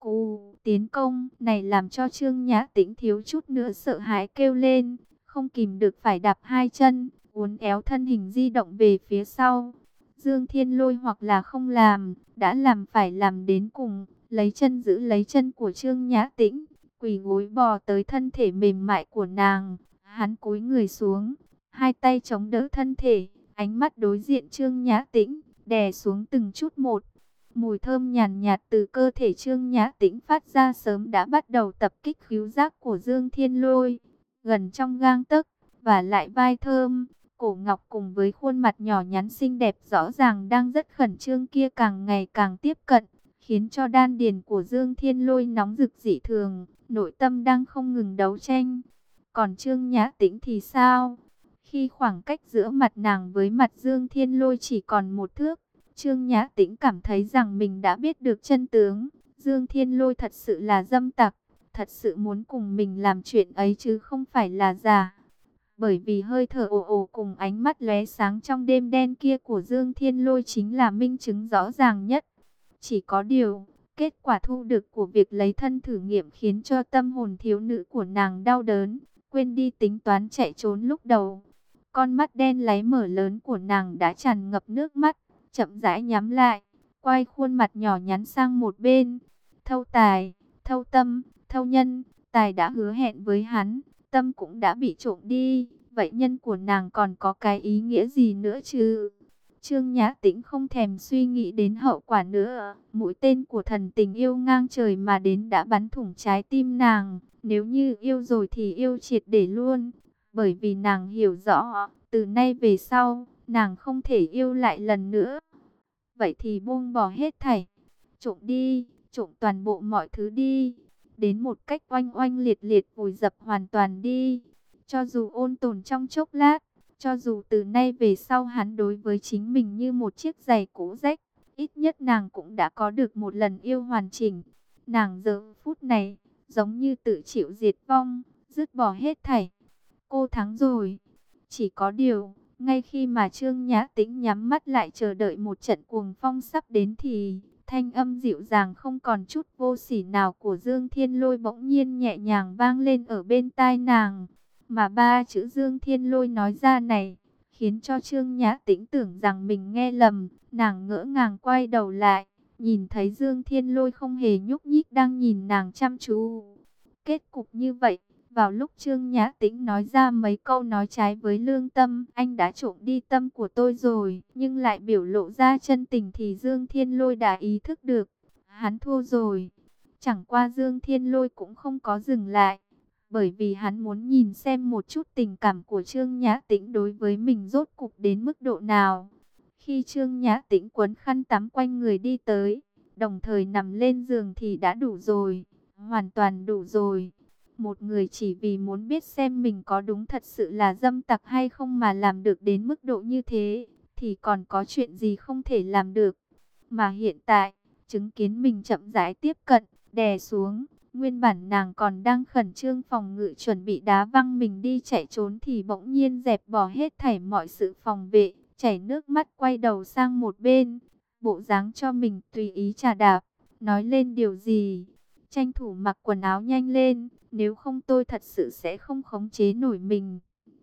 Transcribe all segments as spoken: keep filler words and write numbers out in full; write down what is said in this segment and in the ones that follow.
Cú tiến công này làm cho Trương Nhã Tĩnh thiếu chút nữa sợ hãi kêu lên, không kìm được phải đạp hai chân, uốn éo thân hình di động về phía sau. Dương Thiên Lôi hoặc là không làm, đã làm phải làm đến cùng, lấy chân giữ lấy chân của Trương Nhã Tĩnh, quỳ gối bò tới thân thể mềm mại của nàng. Hắn cúi người xuống, hai tay chống đỡ thân thể, ánh mắt đối diện Trương Nhã Tĩnh, đè xuống từng chút một. Mùi thơm nhàn nhạt, nhạt từ cơ thể Trương Nhã Tĩnh phát ra sớm đã bắt đầu tập kích khứu giác của Dương Thiên Lôi. Gần trong gang tấc, và lại vai thơm, cổ ngọc cùng với khuôn mặt nhỏ nhắn xinh đẹp rõ ràng đang rất khẩn trương kia càng ngày càng tiếp cận, khiến cho đan điền của Dương Thiên Lôi nóng rực dị thường, nội tâm đang không ngừng đấu tranh. Còn Trương Nhã Tĩnh thì sao? Khi khoảng cách giữa mặt nàng với mặt Dương Thiên Lôi chỉ còn một thước, Trương Nhã Tĩnh cảm thấy rằng mình đã biết được chân tướng. Dương Thiên Lôi thật sự là dâm tặc, thật sự muốn cùng mình làm chuyện ấy chứ không phải là giả. Bởi vì hơi thở ồ ồ cùng ánh mắt lóe sáng trong đêm đen kia của Dương Thiên Lôi chính là minh chứng rõ ràng nhất. Chỉ có điều, kết quả thu được của việc lấy thân thử nghiệm khiến cho tâm hồn thiếu nữ của nàng đau đớn, quên đi tính toán chạy trốn lúc đầu. Con mắt đen láy mở lớn của nàng đã tràn ngập nước mắt, chậm rãi nhắm lại, quay khuôn mặt nhỏ nhắn sang một bên. Thâu Tài, Thâu Tâm, Thâu Nhân, Tài đã hứa hẹn với hắn, Tâm cũng đã bị trộm đi, vậy nhân của nàng còn có cái ý nghĩa gì nữa chứ? Trương Nhã Tĩnh không thèm suy nghĩ đến hậu quả nữa, mũi tên của thần tình yêu ngang trời mà đến đã bắn thủng trái tim nàng, nếu như yêu rồi thì yêu triệt để luôn, bởi vì nàng hiểu rõ, từ nay về sau, nàng không thể yêu lại lần nữa. Vậy thì buông bỏ hết thảy, trộm đi, trộm toàn bộ mọi thứ đi, đến một cách oanh oanh liệt liệt vùi dập hoàn toàn đi. Cho dù ôn tồn trong chốc lát, cho dù từ nay về sau hắn đối với chính mình như một chiếc giày cũ rách, ít nhất nàng cũng đã có được một lần yêu hoàn chỉnh. Nàng giờ phút này, giống như tự chịu diệt vong, dứt bỏ hết thảy. Cô thắng rồi. Chỉ có điều, ngay khi mà Trương Nhã Tĩnh nhắm mắt lại chờ đợi một trận cuồng phong sắp đến thì thanh âm dịu dàng không còn chút vô sỉ nào của Dương Thiên Lôi bỗng nhiên nhẹ nhàng vang lên ở bên tai nàng. Mà ba chữ Dương Thiên Lôi nói ra này, khiến cho Trương Nhã Tĩnh tưởng rằng mình nghe lầm, nàng ngỡ ngàng quay đầu lại, nhìn thấy Dương Thiên Lôi không hề nhúc nhích đang nhìn nàng chăm chú. Kết cục như vậy, vào lúc Trương Nhã Tĩnh nói ra mấy câu nói trái với lương tâm, anh đã trộm đi tâm của tôi rồi, nhưng lại biểu lộ ra chân tình thì Dương Thiên Lôi đã ý thức được, hắn thua rồi. Chẳng qua Dương Thiên Lôi cũng không có dừng lại, bởi vì hắn muốn nhìn xem một chút tình cảm của Trương Nhã Tĩnh đối với mình rốt cục đến mức độ nào. Khi Trương Nhã Tĩnh quấn khăn tắm quanh người đi tới, đồng thời nằm lên giường thì đã đủ rồi, hoàn toàn đủ rồi. Một người chỉ vì muốn biết xem mình có đúng thật sự là dâm tặc hay không mà làm được đến mức độ như thế, thì còn có chuyện gì không thể làm được. Mà hiện tại, chứng kiến mình chậm rãi tiếp cận, đè xuống, nguyên bản nàng còn đang khẩn trương phòng ngự chuẩn bị đá văng mình đi chạy trốn thì bỗng nhiên dẹp bỏ hết thảy mọi sự phòng vệ, chảy nước mắt quay đầu sang một bên, bộ dáng cho mình tùy ý chà đạp, nói lên điều gì. Tranh thủ mặc quần áo nhanh lên, nếu không tôi thật sự sẽ không khống chế nổi mình.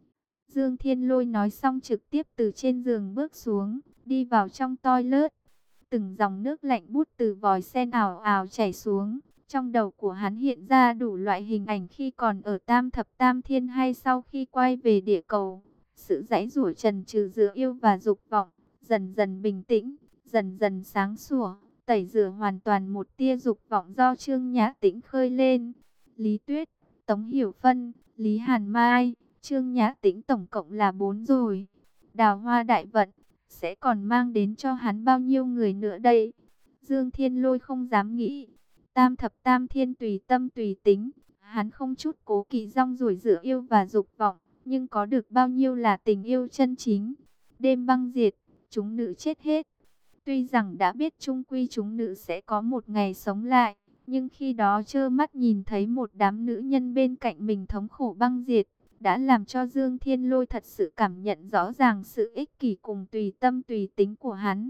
Dương Thiên Lôi nói xong trực tiếp từ trên giường bước xuống, đi vào trong toilet. Từng dòng nước lạnh bút từ vòi sen ảo ảo chảy xuống. Trong đầu của hắn hiện ra đủ loại hình ảnh khi còn ở Tam Thập Tam Thiên hay sau khi quay về địa cầu. Sự giãy giụa chần chừ giữa yêu và dục vọng, dần dần bình tĩnh, dần dần sáng sủa, tẩy rửa hoàn toàn một tia dục vọng do Trương Nhã Tĩnh khơi lên. Lý Tuyết, Tống Hiểu Phân, Lý Hàn Mai, Trương Nhã Tĩnh tổng cộng là bốn rồi. Đào hoa đại vận, sẽ còn mang đến cho hắn bao nhiêu người nữa đây? Dương Thiên Lôi không dám nghĩ. Tam Thập Tam Thiên tùy tâm tùy tính, hắn không chút cố kỵ rong ruổi giữa yêu và dục vọng, nhưng có được bao nhiêu là tình yêu chân chính. Đêm băng diệt, chúng nữ chết hết. Tuy rằng đã biết chung quy chúng nữ sẽ có một ngày sống lại, nhưng khi đó trơ mắt nhìn thấy một đám nữ nhân bên cạnh mình thống khổ băng diệt, đã làm cho Dương Thiên Lôi thật sự cảm nhận rõ ràng sự ích kỷ cùng tùy tâm tùy tính của hắn.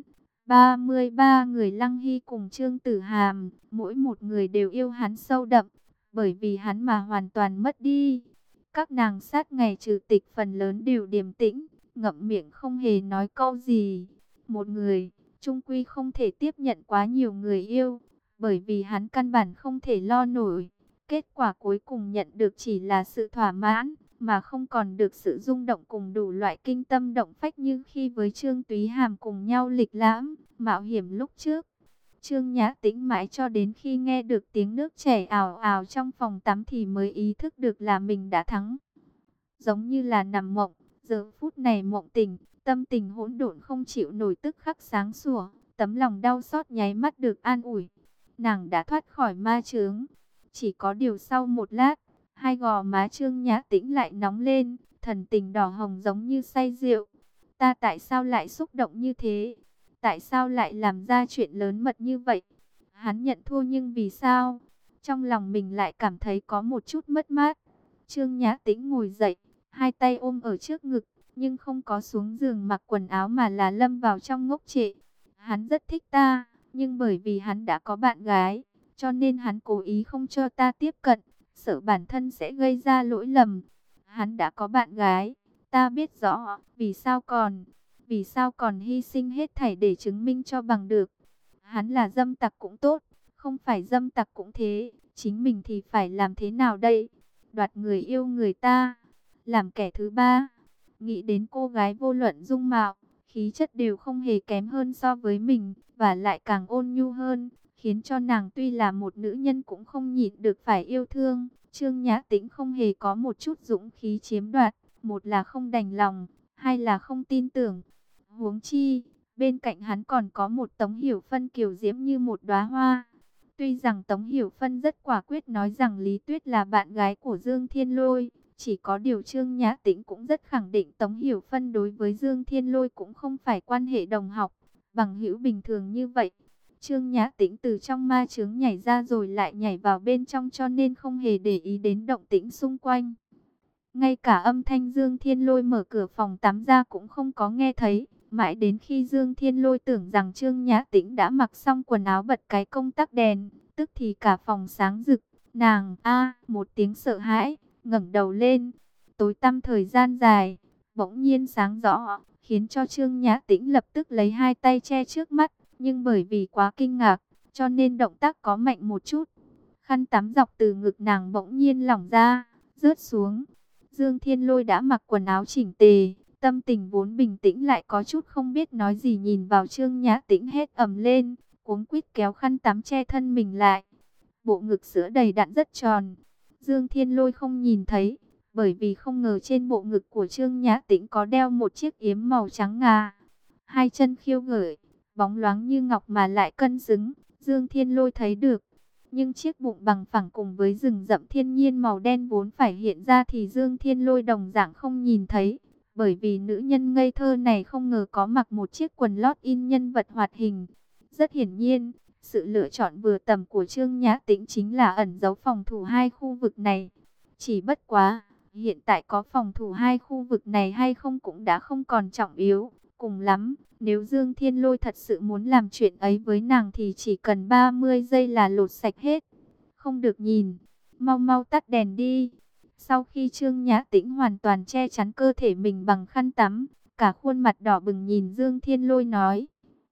ba mươi ba người Lăng Hy cùng Trương Tử Hàm, mỗi một người đều yêu hắn sâu đậm, bởi vì hắn mà hoàn toàn mất đi. Các nàng sát ngày trừ tịch phần lớn đều điềm tĩnh, ngậm miệng không hề nói câu gì. Một người, chung quy không thể tiếp nhận quá nhiều người yêu, bởi vì hắn căn bản không thể lo nổi. Kết quả cuối cùng nhận được chỉ là sự thỏa mãn, mà không còn được sự rung động cùng đủ loại kinh tâm động phách như khi với Trương Túy Hàm cùng nhau lịch lãm, mạo hiểm lúc trước. Trương Nhã Tĩnh mãi cho đến khi nghe được tiếng nước chảy ào ào trong phòng tắm thì mới ý thức được là mình đã thắng. Giống như là nằm mộng, giờ phút này mộng tỉnh, tâm tình hỗn độn không chịu nổi tức khắc sáng sủa, tấm lòng đau xót nháy mắt được an ủi. Nàng đã thoát khỏi ma chướng. Chỉ có điều sau một lát, hai gò má Trương Nhã Tĩnh lại nóng lên, thần tình đỏ hồng giống như say rượu. Ta tại sao lại xúc động như thế? Tại sao lại làm ra chuyện lớn mật như vậy? Hắn nhận thua nhưng vì sao? Trong lòng mình lại cảm thấy có một chút mất mát. Trương Nhã Tĩnh ngồi dậy, hai tay ôm ở trước ngực, nhưng không có xuống giường mặc quần áo mà là lâm vào trong ngốc trệ. Hắn rất thích ta, nhưng bởi vì hắn đã có bạn gái, cho nên hắn cố ý không cho ta tiếp cận, sợ bản thân sẽ gây ra lỗi lầm. Hắn đã có bạn gái, ta biết rõ, vì sao còn, vì sao còn hy sinh hết thảy để chứng minh cho bằng được. Hắn là dâm tặc cũng tốt, không phải dâm tặc cũng thế, chính mình thì phải làm thế nào đây? Đoạt người yêu người ta, làm kẻ thứ ba. Nghĩ đến cô gái vô luận dung mạo, khí chất đều không hề kém hơn so với mình, và lại càng ôn nhu hơn, khiến cho nàng tuy là một nữ nhân cũng không nhịn được phải yêu thương. Trương Nhã Tĩnh không hề có một chút dũng khí chiếm đoạt, một là không đành lòng, hai là không tin tưởng. Huống chi, bên cạnh hắn còn có một Tống Hiểu Phân kiều diễm như một đóa hoa. Tuy rằng Tống Hiểu Phân rất quả quyết nói rằng Lý Tuyết là bạn gái của Dương Thiên Lôi, chỉ có điều Trương Nhã Tĩnh cũng rất khẳng định Tống Hiểu Phân đối với Dương Thiên Lôi cũng không phải quan hệ đồng học, bằng hữu bình thường như vậy. Trương Nhã Tĩnh từ trong ma chướng nhảy ra rồi lại nhảy vào bên trong cho nên không hề để ý đến động tĩnh xung quanh. Ngay cả âm thanh Dương Thiên Lôi mở cửa phòng tắm ra cũng không có nghe thấy. Mãi đến khi Dương Thiên Lôi tưởng rằng Trương Nhã Tĩnh đã mặc xong quần áo bật cái công tắc đèn, tức thì cả phòng sáng rực. Nàng a một tiếng sợ hãi, ngẩng đầu lên. Tối tăm thời gian dài, bỗng nhiên sáng rõ, khiến cho Trương Nhã Tĩnh lập tức lấy hai tay che trước mắt. Nhưng bởi vì quá kinh ngạc, cho nên động tác có mạnh một chút. Khăn tắm dọc từ ngực nàng bỗng nhiên lỏng ra, rớt xuống. Dương Thiên Lôi đã mặc quần áo chỉnh tề, tâm tình vốn bình tĩnh lại có chút không biết nói gì, nhìn vào Trương Nhã Tĩnh hét ầm lên, cuống quýt kéo khăn tắm che thân mình lại. Bộ ngực sữa đầy đặn rất tròn. Dương Thiên Lôi không nhìn thấy, bởi vì không ngờ trên bộ ngực của Trương Nhã Tĩnh có đeo một chiếc yếm màu trắng ngà. Hai chân khiêu gợi, bóng loáng như ngọc mà lại cân xứng, Dương Thiên Lôi thấy được. Nhưng chiếc bụng bằng phẳng cùng với rừng rậm thiên nhiên màu đen vốn phải hiện ra thì Dương Thiên Lôi đồng dạng không nhìn thấy. Bởi vì nữ nhân ngây thơ này không ngờ có mặc một chiếc quần lót in nhân vật hoạt hình. Rất hiển nhiên, sự lựa chọn vừa tầm của Trương Nhã Tĩnh chính là ẩn giấu phòng thủ hai khu vực này. Chỉ bất quá, hiện tại có phòng thủ hai khu vực này hay không cũng đã không còn trọng yếu. Cùng lắm, nếu Dương Thiên Lôi thật sự muốn làm chuyện ấy với nàng thì chỉ cần ba mươi giây là lột sạch hết. Không được nhìn, mau mau tắt đèn đi. Sau khi Trương Nhã Tĩnh hoàn toàn che chắn cơ thể mình bằng khăn tắm, cả khuôn mặt đỏ bừng nhìn Dương Thiên Lôi nói.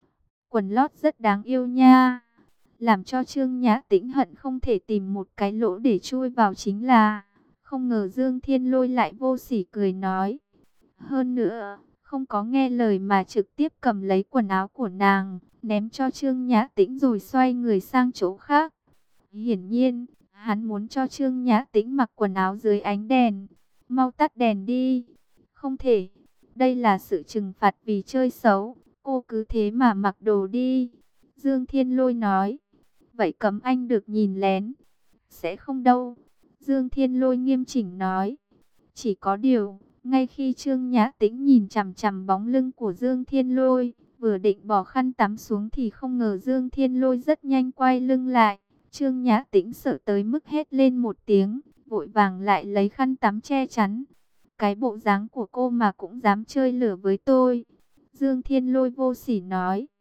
Quần lót rất đáng yêu nha. Làm cho Trương Nhã Tĩnh hận không thể tìm một cái lỗ để chui vào chính là, không ngờ Dương Thiên Lôi lại vô sỉ cười nói. Hơn nữa, không có nghe lời mà trực tiếp cầm lấy quần áo của nàng, ném cho Trương Nhã Tĩnh rồi xoay người sang chỗ khác. Hiển nhiên, hắn muốn cho Trương Nhã Tĩnh mặc quần áo dưới ánh đèn. Mau tắt đèn đi. Không thể, đây là sự trừng phạt vì chơi xấu, cô cứ thế mà mặc đồ đi. Dương Thiên Lôi nói. Vậy cấm anh được nhìn lén. Sẽ không đâu. Dương Thiên Lôi nghiêm chỉnh nói. Chỉ có điều, ngay khi Trương Nhã Tĩnh nhìn chằm chằm bóng lưng của Dương Thiên Lôi, vừa định bỏ khăn tắm xuống thì không ngờ Dương Thiên Lôi rất nhanh quay lưng lại. Trương Nhã Tĩnh sợ tới mức hét lên một tiếng, vội vàng lại lấy khăn tắm che chắn. Cái bộ dáng của cô mà cũng dám chơi lửa với tôi. Dương Thiên Lôi vô sỉ nói.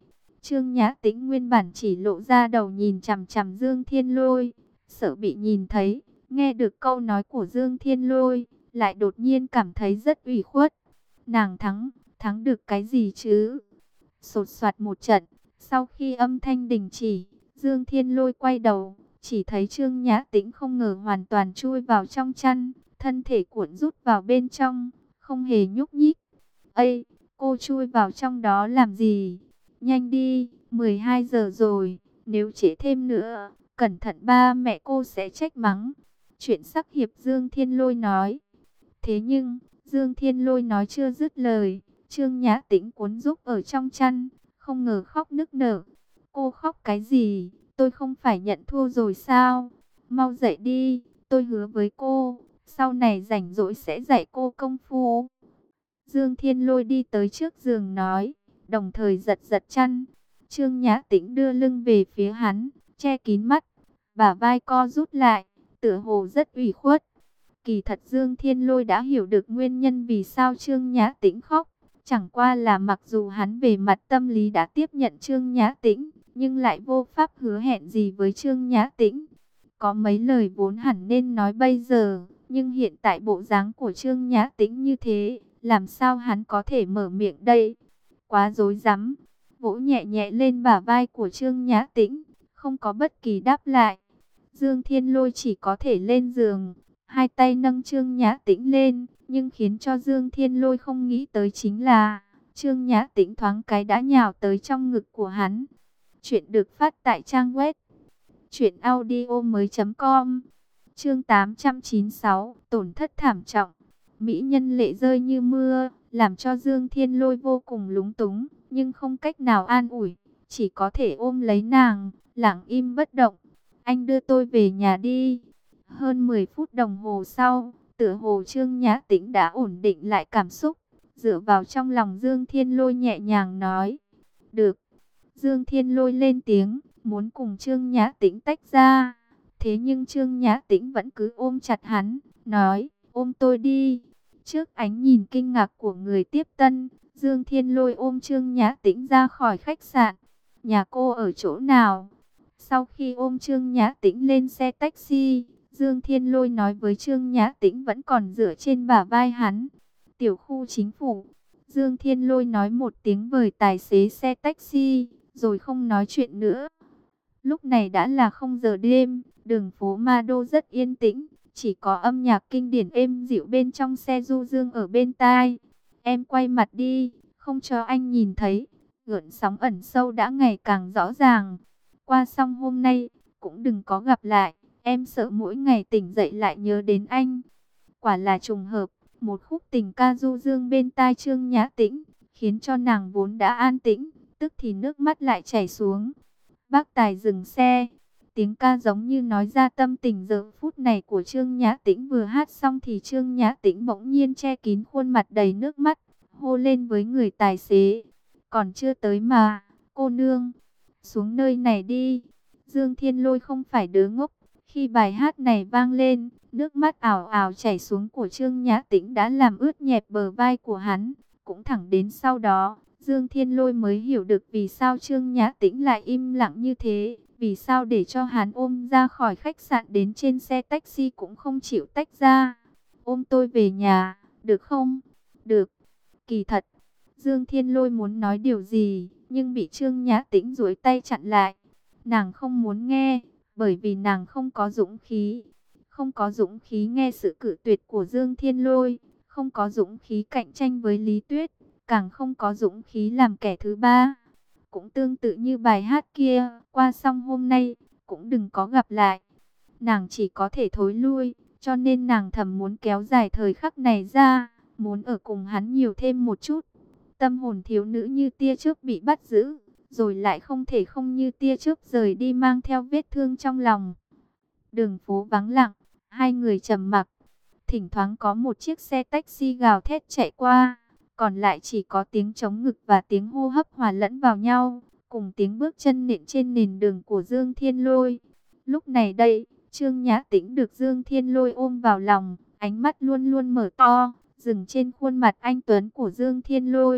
Trương Nhã Tĩnh nguyên bản chỉ lộ ra đầu nhìn chằm chằm Dương Thiên Lôi, sợ bị nhìn thấy, nghe được câu nói của Dương Thiên Lôi, lại đột nhiên cảm thấy rất ủy khuất. Nàng thắng, thắng được cái gì chứ? Sột soạt một trận, sau khi âm thanh đình chỉ, Dương Thiên Lôi quay đầu, chỉ thấy Trương Nhã Tĩnh không ngờ hoàn toàn chui vào trong chăn, thân thể cuộn rút vào bên trong, không hề nhúc nhích. Ây, cô chui vào trong đó làm gì? Nhanh đi, mười hai giờ rồi, nếu trễ thêm nữa, cẩn thận ba mẹ cô sẽ trách mắng. Chuyện sắc hiệp Dương Thiên Lôi nói. Thế nhưng, Dương Thiên Lôi nói chưa dứt lời, Trương Nhã Tĩnh cuốn rúc ở trong chăn, không ngờ khóc nức nở. Cô khóc cái gì? Tôi không phải nhận thua rồi sao? Mau dậy đi, tôi hứa với cô, sau này rảnh rỗi sẽ dạy cô công phu. Dương Thiên Lôi đi tới trước giường nói, đồng thời giật giật chăn. Trương Nhã Tĩnh đưa lưng về phía hắn, che kín mắt, bả vai co rút lại, tựa hồ rất ủy khuất. Kỳ thật Dương Thiên Lôi đã hiểu được nguyên nhân vì sao Trương Nhã Tĩnh khóc. Chẳng qua là mặc dù hắn về mặt tâm lý đã tiếp nhận Trương Nhã Tĩnh, nhưng lại vô pháp hứa hẹn gì với Trương Nhã Tĩnh. Có mấy lời vốn hẳn nên nói bây giờ, nhưng hiện tại bộ dáng của Trương Nhã Tĩnh như thế, làm sao hắn có thể mở miệng đây? Quá rối rắm. Vỗ nhẹ nhẹ lên bả vai của Trương Nhã Tĩnh, không có bất kỳ đáp lại. Dương Thiên Lôi chỉ có thể lên giường, hai tay nâng Trương Nhã Tĩnh lên, nhưng khiến cho Dương Thiên Lôi không nghĩ tới chính là Trương Nhã Tĩnh thoáng cái đã nhào tới trong ngực của hắn. Chuyện được phát tại trang web truyện audio mới chấm com. Chương tám trăm chín mươi sáu, tổn thất thảm trọng. Mỹ nhân lệ rơi như mưa, làm cho Dương Thiên Lôi vô cùng lúng túng, nhưng không cách nào an ủi, chỉ có thể ôm lấy nàng, lặng im bất động. Anh đưa tôi về nhà đi. Hơn mười phút đồng hồ sau, tựa hồ Trương Nhã Tĩnh đã ổn định lại cảm xúc, dựa vào trong lòng Dương Thiên Lôi nhẹ nhàng nói. Được. Dương Thiên Lôi lên tiếng, muốn cùng Trương Nhã Tĩnh tách ra. Thế nhưng Trương Nhã Tĩnh vẫn cứ ôm chặt hắn, nói, ôm tôi đi. Trước ánh nhìn kinh ngạc của người tiếp tân, Dương Thiên Lôi ôm Trương Nhã Tĩnh ra khỏi khách sạn. Nhà cô ở chỗ nào? Sau khi ôm Trương Nhã Tĩnh lên xe taxi, Dương Thiên Lôi nói với Trương Nhã Tĩnh vẫn còn dựa trên bả vai hắn. Tiểu khu chính phủ. Dương Thiên Lôi nói một tiếng với tài xế xe taxi, rồi không nói chuyện nữa. Lúc này đã là không giờ đêm, đường phố Ma Đô rất yên tĩnh, chỉ có âm nhạc kinh điển êm dịu bên trong xe du dương ở bên tai. Em quay mặt đi, không cho anh nhìn thấy. Gợn sóng ẩn sâu đã ngày càng rõ ràng. Qua xong hôm nay, cũng đừng có gặp lại. Em sợ mỗi ngày tỉnh dậy lại nhớ đến anh. Quả là trùng hợp, một khúc tình ca du dương bên tai Trương Nhã Tĩnh, khiến cho nàng vốn đã an tĩnh, tức thì nước mắt lại chảy xuống. Bác tài dừng xe, tiếng ca giống như nói ra tâm tình giờ phút này của Trương Nhã Tĩnh. Vừa hát xong thì Trương Nhã Tĩnh bỗng nhiên che kín khuôn mặt đầy nước mắt, hô lên với người tài xế. Còn chưa tới mà, cô nương, xuống nơi này đi. Dương Thiên Lôi không phải đứa ngốc. Khi bài hát này vang lên, nước mắt ảo ảo chảy xuống của Trương Nhã Tĩnh đã làm ướt nhẹp bờ vai của hắn. Cũng thẳng đến sau đó, Dương Thiên Lôi mới hiểu được vì sao Trương Nhã Tĩnh lại im lặng như thế. Vì sao để cho hắn ôm ra khỏi khách sạn đến trên xe taxi cũng không chịu tách ra. Ôm tôi về nhà, được không? Được. Kỳ thật, Dương Thiên Lôi muốn nói điều gì, nhưng bị Trương Nhã Tĩnh duỗi tay chặn lại. Nàng không muốn nghe, bởi vì nàng không có dũng khí. Không có dũng khí nghe sự cự tuyệt của Dương Thiên Lôi, không có dũng khí cạnh tranh với Lý Tuyết, càng không có dũng khí làm kẻ thứ ba. Cũng tương tự như bài hát kia, qua xong hôm nay, cũng đừng có gặp lại. Nàng chỉ có thể thối lui, cho nên nàng thầm muốn kéo dài thời khắc này ra, muốn ở cùng hắn nhiều thêm một chút. Tâm hồn thiếu nữ như tia chớp bị bắt giữ, rồi lại không thể không như tia chớp rời đi mang theo vết thương trong lòng. Đường phố vắng lặng, hai người trầm mặc. Thỉnh thoảng có một chiếc xe taxi gào thét chạy qua, còn lại chỉ có tiếng trống ngực và tiếng hô hấp hòa lẫn vào nhau, cùng tiếng bước chân nện trên nền đường của Dương Thiên Lôi. Lúc này đây, Trương Nhã Tĩnh được Dương Thiên Lôi ôm vào lòng, ánh mắt luôn luôn mở to, dừng trên khuôn mặt anh tuấn của Dương Thiên Lôi.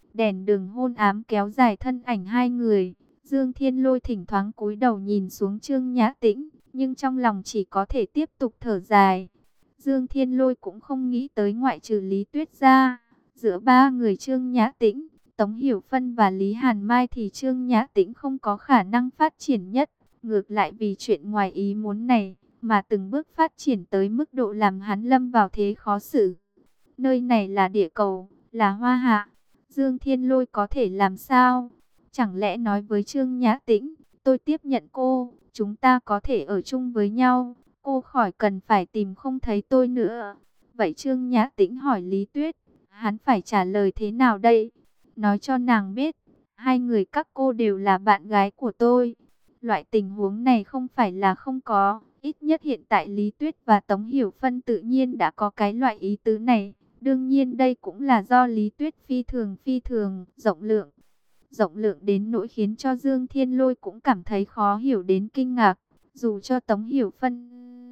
Đèn đường hôn ám kéo dài thân ảnh hai người. Dương Thiên Lôi thỉnh thoảng cúi đầu nhìn xuống Trương Nhã Tĩnh, nhưng trong lòng chỉ có thể tiếp tục thở dài. Dương Thiên Lôi cũng không nghĩ tới ngoại trừ Lý Tuyết ra, giữa ba người Trương Nhã Tĩnh, Tống Hiểu Phân và Lý Hàn Mai thì Trương Nhã Tĩnh không có khả năng phát triển nhất. Ngược lại vì chuyện ngoài ý muốn này, mà từng bước phát triển tới mức độ làm hắn lâm vào thế khó xử. Nơi này là địa cầu, là Hoa Hạ. Dương Thiên Lôi có thể làm sao? Chẳng lẽ nói với Trương Nhã Tĩnh, tôi tiếp nhận cô, chúng ta có thể ở chung với nhau, cô khỏi cần phải tìm không thấy tôi nữa. Vậy Trương Nhã Tĩnh hỏi Lý Tuyết, hắn phải trả lời thế nào đây? Nói cho nàng biết, hai người các cô đều là bạn gái của tôi. Loại tình huống này không phải là không có, ít nhất hiện tại Lý Tuyết và Tống Hiểu Phân tự nhiên đã có cái loại ý tứ này. Đương nhiên đây cũng là do Lý Tuyết phi thường phi thường rộng lượng. Rộng lượng đến nỗi khiến cho Dương Thiên Lôi cũng cảm thấy khó hiểu đến kinh ngạc. Dù cho Tống Hiểu Phân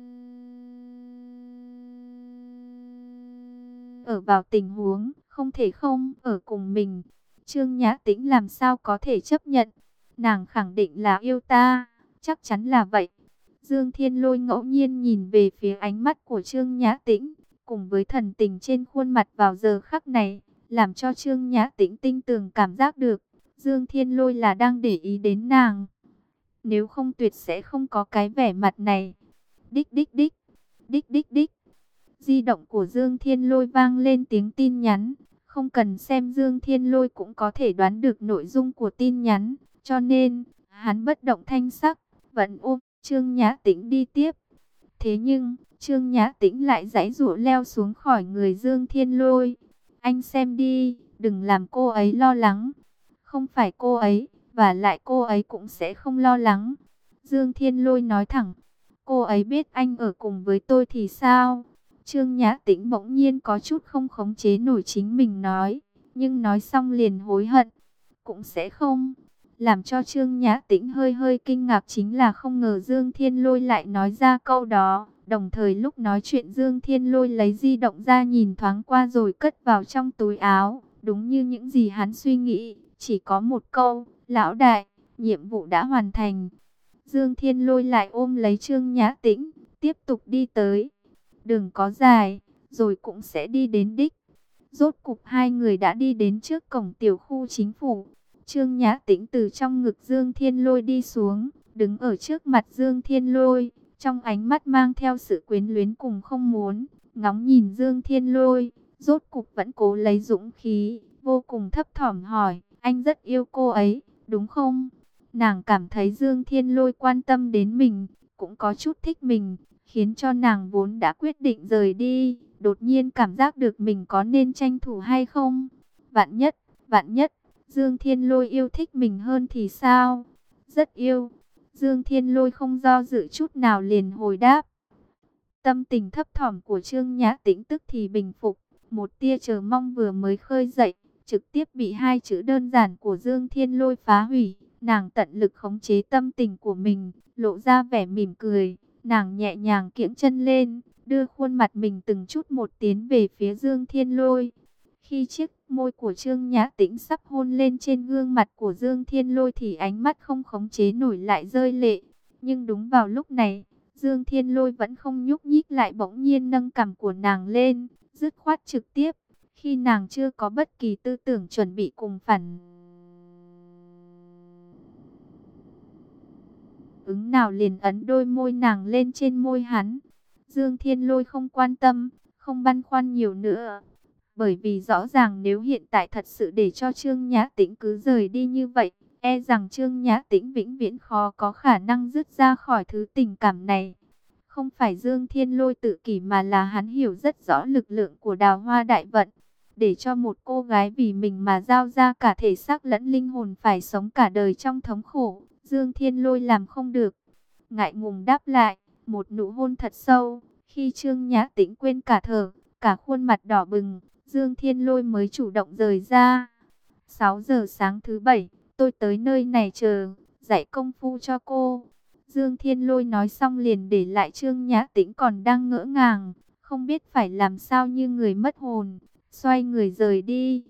ở vào tình huống không thể không ở cùng mình, Trương Nhã Tĩnh làm sao có thể chấp nhận. Nàng khẳng định là yêu ta, chắc chắn là vậy. Dương Thiên Lôi ngẫu nhiên nhìn về phía ánh mắt của Trương Nhã Tĩnh, cùng với thần tình trên khuôn mặt vào giờ khắc này, làm cho Trương Nhã Tĩnh tinh tường cảm giác được Dương Thiên Lôi là đang để ý đến nàng. Nếu không tuyệt sẽ không có cái vẻ mặt này. Đích đích đích, đích đích đích. Di động của Dương Thiên Lôi vang lên tiếng tin nhắn. Không cần xem Dương Thiên Lôi cũng có thể đoán được nội dung của tin nhắn. Cho nên, hắn bất động thanh sắc, vẫn ôm Trương Nhã Tĩnh đi tiếp. Thế nhưng, Trương Nhã Tĩnh lại giãy giụa leo xuống khỏi người Dương Thiên Lôi. Anh xem đi, đừng làm cô ấy lo lắng. Không phải cô ấy, và lại cô ấy cũng sẽ không lo lắng. Dương Thiên Lôi nói thẳng, cô ấy biết anh ở cùng với tôi thì sao? Trương Nhã Tĩnh bỗng nhiên có chút không khống chế nổi chính mình nói, nhưng nói xong liền hối hận. Cũng sẽ không. Làm cho Trương Nhã Tĩnh hơi hơi kinh ngạc chính là không ngờ Dương Thiên Lôi lại nói ra câu đó. Đồng thời lúc nói chuyện Dương Thiên Lôi lấy di động ra nhìn thoáng qua rồi cất vào trong túi áo. Đúng như những gì hắn suy nghĩ, chỉ có một câu, lão đại, nhiệm vụ đã hoàn thành. Dương Thiên Lôi lại ôm lấy Trương Nhã Tĩnh, tiếp tục đi tới. Đường có dài, rồi cũng sẽ đi đến đích. Rốt cục hai người đã đi đến trước cổng tiểu khu chính phủ. Trương Nhã Tĩnh từ trong ngực Dương Thiên Lôi đi xuống, đứng ở trước mặt Dương Thiên Lôi, trong ánh mắt mang theo sự quyến luyến cùng không muốn, ngóng nhìn Dương Thiên Lôi, rốt cục vẫn cố lấy dũng khí, vô cùng thấp thỏm hỏi, anh rất yêu cô ấy, đúng không? Nàng cảm thấy Dương Thiên Lôi quan tâm đến mình, cũng có chút thích mình, khiến cho nàng vốn đã quyết định rời đi, đột nhiên cảm giác được mình có nên tranh thủ hay không? Vạn nhất, vạn nhất, Dương Thiên Lôi yêu thích mình hơn thì sao? Rất yêu. Dương Thiên Lôi không do dự chút nào liền hồi đáp. Tâm tình thấp thỏm của Trương Nhã Tĩnh tức thì bình phục. Một tia chờ mong vừa mới khơi dậy, trực tiếp bị hai chữ đơn giản của Dương Thiên Lôi phá hủy. Nàng tận lực khống chế tâm tình của mình, lộ ra vẻ mỉm cười. Nàng nhẹ nhàng kiễng chân lên, đưa khuôn mặt mình từng chút một tiến về phía Dương Thiên Lôi. Khi chiếc môi của Trương Nhã Tĩnh sắp hôn lên trên gương mặt của Dương Thiên Lôi thì ánh mắt không khống chế nổi lại rơi lệ. Nhưng đúng vào lúc này, Dương Thiên Lôi vẫn không nhúc nhích lại bỗng nhiên nâng cằm của nàng lên, dứt khoát trực tiếp, khi nàng chưa có bất kỳ tư tưởng chuẩn bị cùng phản ứng nào liền ấn đôi môi nàng lên trên môi hắn. Dương Thiên Lôi không quan tâm, không băn khoăn nhiều nữa. Bởi vì rõ ràng nếu hiện tại thật sự để cho Trương Nhã Tĩnh cứ rời đi như vậy, e rằng Trương Nhã Tĩnh vĩnh viễn khó có khả năng dứt ra khỏi thứ tình cảm này. Không phải Dương Thiên Lôi tự kỷ mà là hắn hiểu rất rõ lực lượng của đào hoa đại vận. Để cho một cô gái vì mình mà giao ra cả thể xác lẫn linh hồn phải sống cả đời trong thống khổ, Dương Thiên Lôi làm không được. Ngại ngùng đáp lại, một nụ hôn thật sâu, khi Trương Nhã Tĩnh quên cả thở, cả khuôn mặt đỏ bừng, Dương Thiên Lôi mới chủ động rời ra. sáu giờ sáng thứ bảy, tôi tới nơi này chờ, dạy công phu cho cô. Dương Thiên Lôi nói xong liền để lại Trương Nhã Tĩnh còn đang ngỡ ngàng, không biết phải làm sao như người mất hồn, xoay người rời đi.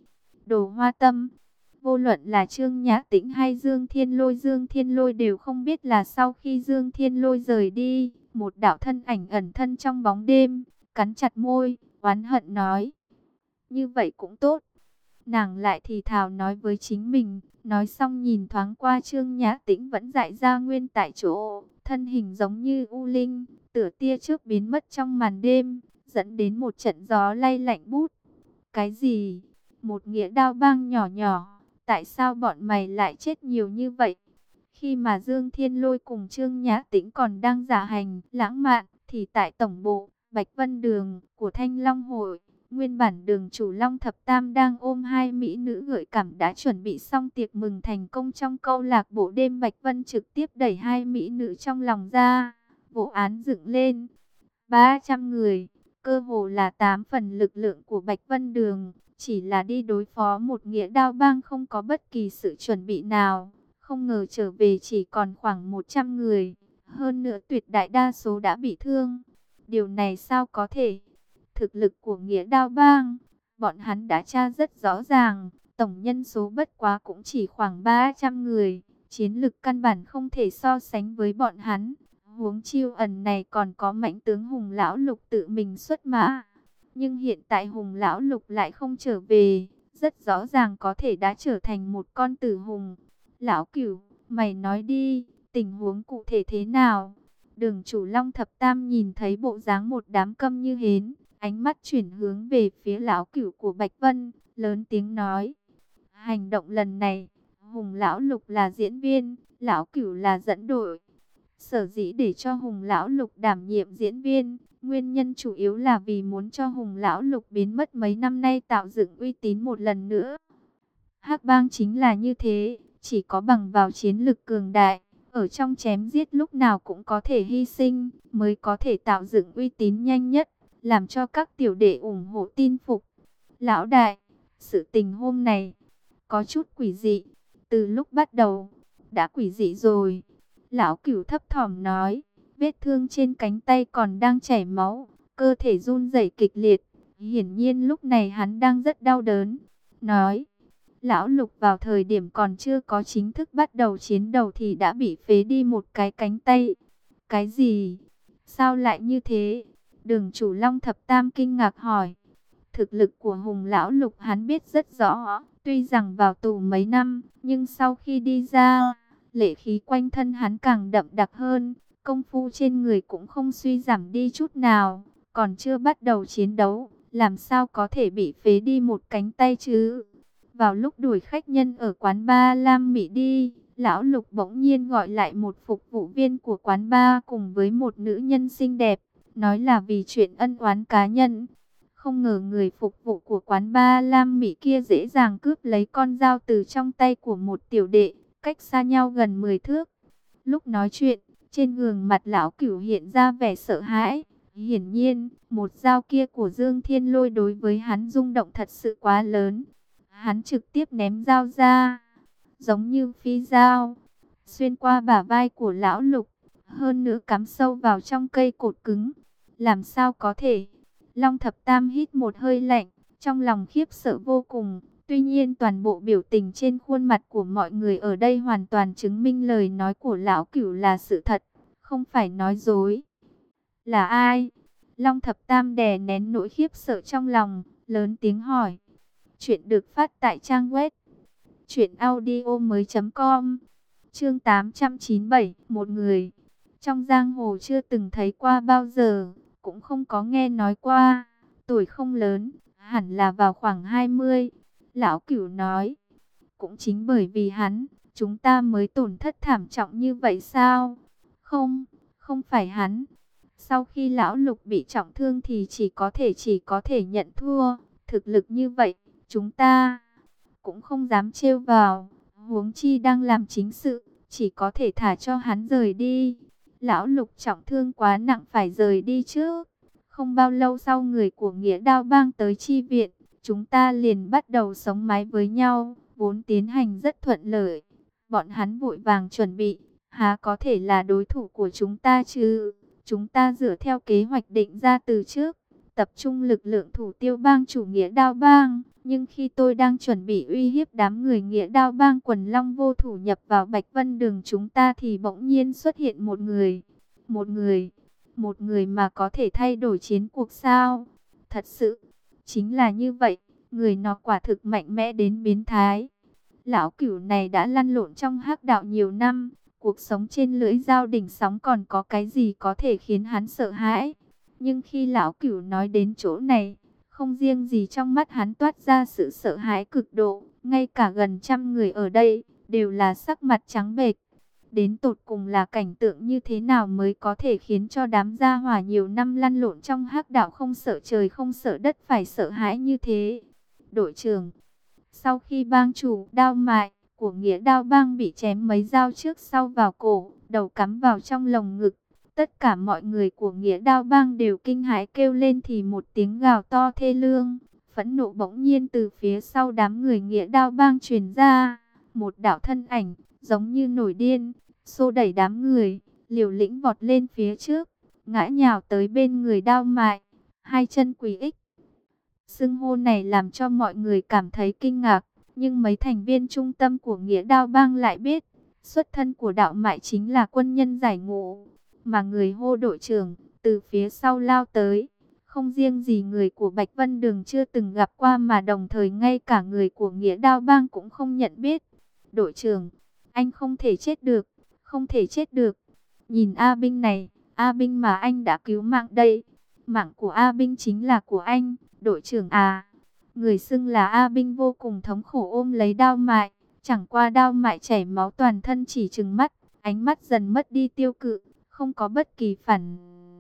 Đồ Hoa Tâm. Vô luận là Trương Nhã Tĩnh hay Dương Thiên Lôi, Dương Thiên Lôi đều không biết là sau khi Dương Thiên Lôi rời đi, một đạo thân ảnh ẩn thân trong bóng đêm, cắn chặt môi, oán hận nói: như vậy cũng tốt. Nàng lại thì thào nói với chính mình, nói xong nhìn thoáng qua Trương Nhã Tĩnh vẫn dại ra nguyên tại chỗ, thân hình giống như u linh, tựa tia trước biến mất trong màn đêm, dẫn đến một trận gió lay lạnh bút. Cái gì? Một nghĩa đao bang nhỏ nhỏ, tại sao bọn mày lại chết nhiều như vậy? Khi mà Dương Thiên Lôi cùng Trương Nhã Tĩnh còn đang giả hành lãng mạn, thì tại tổng bộ Bạch Vân Đường của Thanh Long Hội, nguyên bản đường chủ Long Thập Tam đang ôm hai mỹ nữ gợi cảm đã chuẩn bị xong tiệc mừng thành công trong câu lạc bộ đêm. Bạch Vân trực tiếp đẩy hai mỹ nữ trong lòng ra, vụ án dựng lên. ba trăm người, cơ hồ là tám phần lực lượng của Bạch Vân Đường, chỉ là đi đối phó một nghĩa đao bang không có bất kỳ sự chuẩn bị nào. Không ngờ trở về chỉ còn khoảng một trăm người, hơn nữa tuyệt đại đa số đã bị thương. Điều này sao có thể? Thực lực của nghĩa đao bang, bọn hắn đã tra rất rõ ràng, tổng nhân số bất quá cũng chỉ khoảng ba trăm người, chiến lực căn bản không thể so sánh với bọn hắn. Huống chiêu ẩn này còn có mãnh tướng Hùng Lão Lục tự mình xuất mã. Nhưng hiện tại Hùng Lão Lục lại không trở về, rất rõ ràng có thể đã trở thành một con tử hùng. Lão Cửu, mày nói đi, tình huống cụ thể thế nào? Đường chủ Long Thập Tam nhìn thấy bộ dáng một đám câm như hến, ánh mắt chuyển hướng về phía Lão Cửu của Bạch Vân, lớn tiếng nói: hành động lần này, Hùng Lão Lục là diễn viên, Lão Cửu là dẫn đội. Sở dĩ để cho Hùng Lão Lục đảm nhiệm diễn viên, nguyên nhân chủ yếu là vì muốn cho Hùng Lão Lục biến mất mấy năm nay tạo dựng uy tín một lần nữa. Hắc bang chính là như thế, chỉ có bằng vào chiến lực cường đại, ở trong chém giết lúc nào cũng có thể hy sinh, mới có thể tạo dựng uy tín nhanh nhất, làm cho các tiểu đệ ủng hộ tin phục. Lão đại, sự tình hôm này có chút quỷ dị, từ lúc bắt đầu đã quỷ dị rồi. Lão Cửu thấp thỏm nói, vết thương trên cánh tay còn đang chảy máu, cơ thể run rẩy kịch liệt, hiển nhiên lúc này hắn đang rất đau đớn. Nói, Lão Lục vào thời điểm còn chưa có chính thức bắt đầu chiến đấu thì đã bị phế đi một cái cánh tay. Cái gì? Sao lại như thế? Đường chủ Long Thập Tam kinh ngạc hỏi. Thực lực của Hùng Lão Lục hắn biết rất rõ, tuy rằng vào tù mấy năm, nhưng sau khi đi ra, lệ khí quanh thân hắn càng đậm đặc hơn, công phu trên người cũng không suy giảm đi chút nào, còn chưa bắt đầu chiến đấu, làm sao có thể bị phế đi một cánh tay chứ? Vào lúc đuổi khách nhân ở quán bar Lam Mỹ đi, Lão Lục bỗng nhiên gọi lại một phục vụ viên của quán bar cùng với một nữ nhân xinh đẹp, nói là vì chuyện ân oán cá nhân. Không ngờ người phục vụ của quán bar Lam Mỹ kia dễ dàng cướp lấy con dao từ trong tay của một tiểu đệ, cách xa nhau gần mười thước. Lúc nói chuyện, trên gương mặt Lão Cửu hiện ra vẻ sợ hãi. Hiển nhiên, một dao kia của Dương Thiên Lôi đối với hắn rung động thật sự quá lớn. Hắn trực tiếp ném dao ra, giống như phi dao, xuyên qua bả vai của Lão Lục, hơn nữa cắm sâu vào trong cây cột cứng. Làm sao có thể? Long Thập Tam hít một hơi lạnh, trong lòng khiếp sợ vô cùng. Tuy nhiên toàn bộ biểu tình trên khuôn mặt của mọi người ở đây hoàn toàn chứng minh lời nói của Lão Cửu là sự thật, không phải nói dối. Là ai? Long Thập Tam đè nén nỗi khiếp sợ trong lòng, lớn tiếng hỏi. Chuyện được phát tại trang web truyện audio mới chấm com. Chương tám trăm chín mươi bảy, một người trong giang hồ chưa từng thấy qua bao giờ, cũng không có nghe nói qua, tuổi không lớn, hẳn là vào khoảng hai mươi. Lão Cửu nói, cũng chính bởi vì hắn, chúng ta mới tổn thất thảm trọng như vậy sao? Không, không phải hắn. Sau khi Lão Lục bị trọng thương thì chỉ có thể chỉ có thể nhận thua. Thực lực như vậy, chúng ta cũng không dám trêu vào. Huống chi đang làm chính sự, chỉ có thể thả cho hắn rời đi. Lão Lục trọng thương quá nặng phải rời đi trước. Không bao lâu sau người của Nghĩa Đao Bang tới chi viện, chúng ta liền bắt đầu sống mái với nhau, vốn tiến hành rất thuận lợi. Bọn hắn vội vàng chuẩn bị, há có thể là đối thủ của chúng ta chứ? Chúng ta dựa theo kế hoạch định ra từ trước, tập trung lực lượng thủ tiêu bang chủ Nghĩa Đao Bang, Nhưng khi tôi đang chuẩn bị uy hiếp đám người Nghĩa Đao bang quần long vô thủ nhập vào Bạch Vân Đường chúng ta thì bỗng nhiên xuất hiện một người. Một người, một người mà có thể thay đổi chiến cuộc sao? Thật sự, chính là như vậy, người nó quả thực mạnh mẽ đến biến thái. Lão Cửu này đã lăn lộn trong hắc đạo nhiều năm, cuộc sống trên lưỡi dao đỉnh sóng còn có cái gì có thể khiến hắn sợ hãi. Nhưng khi Lão Cửu nói đến chỗ này, không riêng gì trong mắt hắn toát ra sự sợ hãi cực độ, ngay cả gần trăm người ở đây đều là sắc mặt trắng bệch. Đến tột cùng là cảnh tượng như thế nào mới có thể khiến cho đám gia hỏa nhiều năm lăn lộn trong hắc đạo không sợ trời không sợ đất phải sợ hãi như thế? Đội trưởng, sau khi bang chủ Đao Mại của Nghĩa Đao bang bị chém mấy dao trước sau vào cổ, đầu cắm vào trong lồng ngực, tất cả mọi người của Nghĩa Đao bang đều kinh hãi kêu lên thì một tiếng gào to thê lương, phẫn nộ bỗng nhiên từ phía sau đám người Nghĩa Đao bang truyền ra. Một đạo thân ảnh, giống như nổi điên, xô đẩy đám người, liều lĩnh vọt lên phía trước, ngã nhào tới bên người Đao Mại, hai chân quỳ ích. Xưng hô này làm cho mọi người cảm thấy kinh ngạc, nhưng mấy thành viên trung tâm của Nghĩa Đao bang lại biết, xuất thân của Đạo Mại chính là quân nhân giải ngũ, mà người hô đội trưởng từ phía sau lao tới. Không riêng gì người của Bạch Vân Đường chưa từng gặp qua mà đồng thời ngay cả người của Nghĩa Đao bang cũng không nhận biết. Đội trưởng, anh không thể chết được, không thể chết được. Nhìn A Binh này, A Binh mà anh đã cứu mạng đây. Mạng của A Binh chính là của anh, đội trưởng à. Người xưng là A Binh vô cùng thống khổ ôm lấy Đao Mại. Chẳng qua Đao Mại chảy máu toàn thân chỉ trừng mắt, ánh mắt dần mất đi tiêu cự, không có bất kỳ phản